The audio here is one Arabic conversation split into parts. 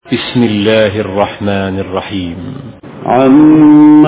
بسم الله الرحمن الرحيم. عما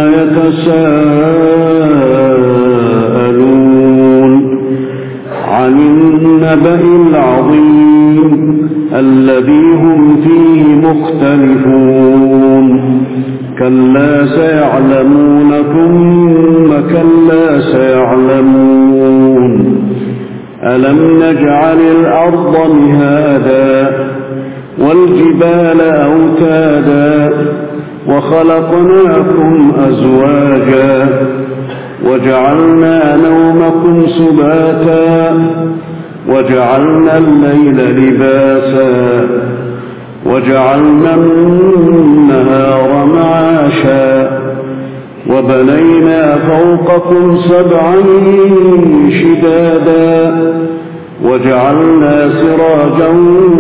يتساءلون عن النبأ العظيم الذي هم فيه مختلفون كلا سيعلمون ثم كلا سيعلمون ألم نجعل الأرض مهادا والجبال أوتادا وخلقناكم أزواجا وجعلنا نومكم سباتا وجعلنا الليل لباسا وجعلنا النهار معاشا وبنينا فوقكم سبعا شدادا وجعلنا سراجا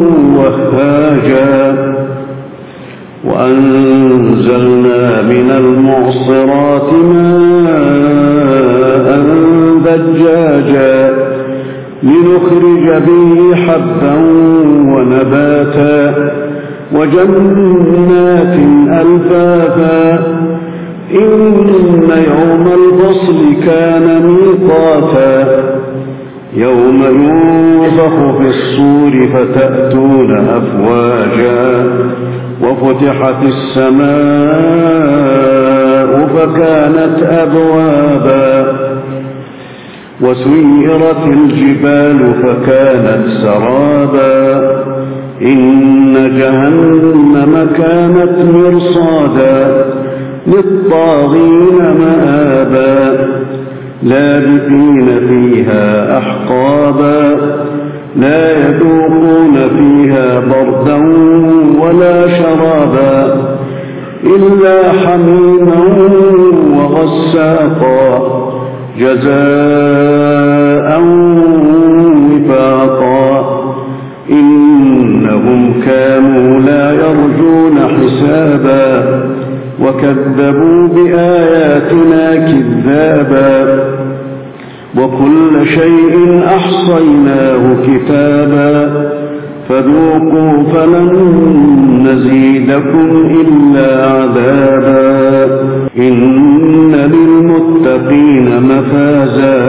وهاجا وأنزلنا من المعصرات ماء ثجاجا لنخرج به حبا ونباتا وجنات ألفافا إن يوم الفصل كان ميقاتا يوم ينفخ في الصور فتأتون أفواجا وفتحت السماء فكانت أبوابا وسيرت الجبال فكانت سرابا إن جهنم كانت مرصادا للطاغين مآبا لابثين فيها أحقابا لا يذوقون فيها بردا ولا شرابا إلا حميما وغساقا جزاء وفاقا إنهم كانوا لا يرجون حسابا وكذبوا بآياتنا كذابا وكل شيء أحصيناه كتابا فذوقوا فلن نزيدكم إلا عذابا إن للمتقين مفازا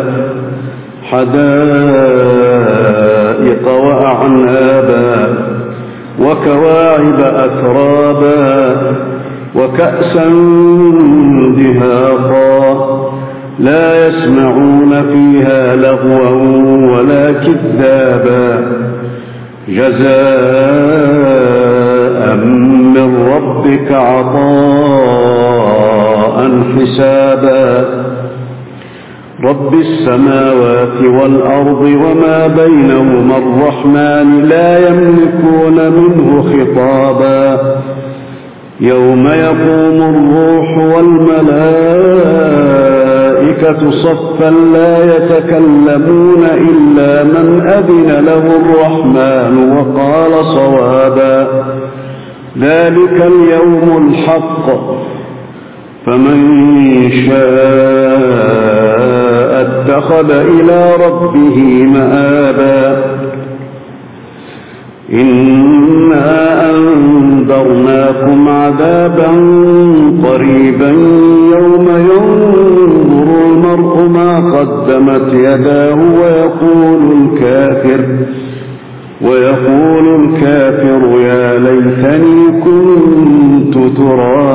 حدائق وأعنابا وكواعب أترابا وكأسا دهاقا لا يسمعون فيها لغوا ولا كذابا جزاء من ربك عطاء حسابا رب السماوات والأرض وما بينهما الرحمن لا يملكون منه خطابا يوم يقوم الروح والملائكة صفا لا يتكلمون إلا من أذن له الرحمن وقال صوابا ذلك اليوم الحق فمن شاء اتخذ إلى ربه مآبا إنا أنذرناكم عذابا قريبا يوم ينظر المرء ما قدمت يداه ويقول الكافر يا ليتني كنت ترابا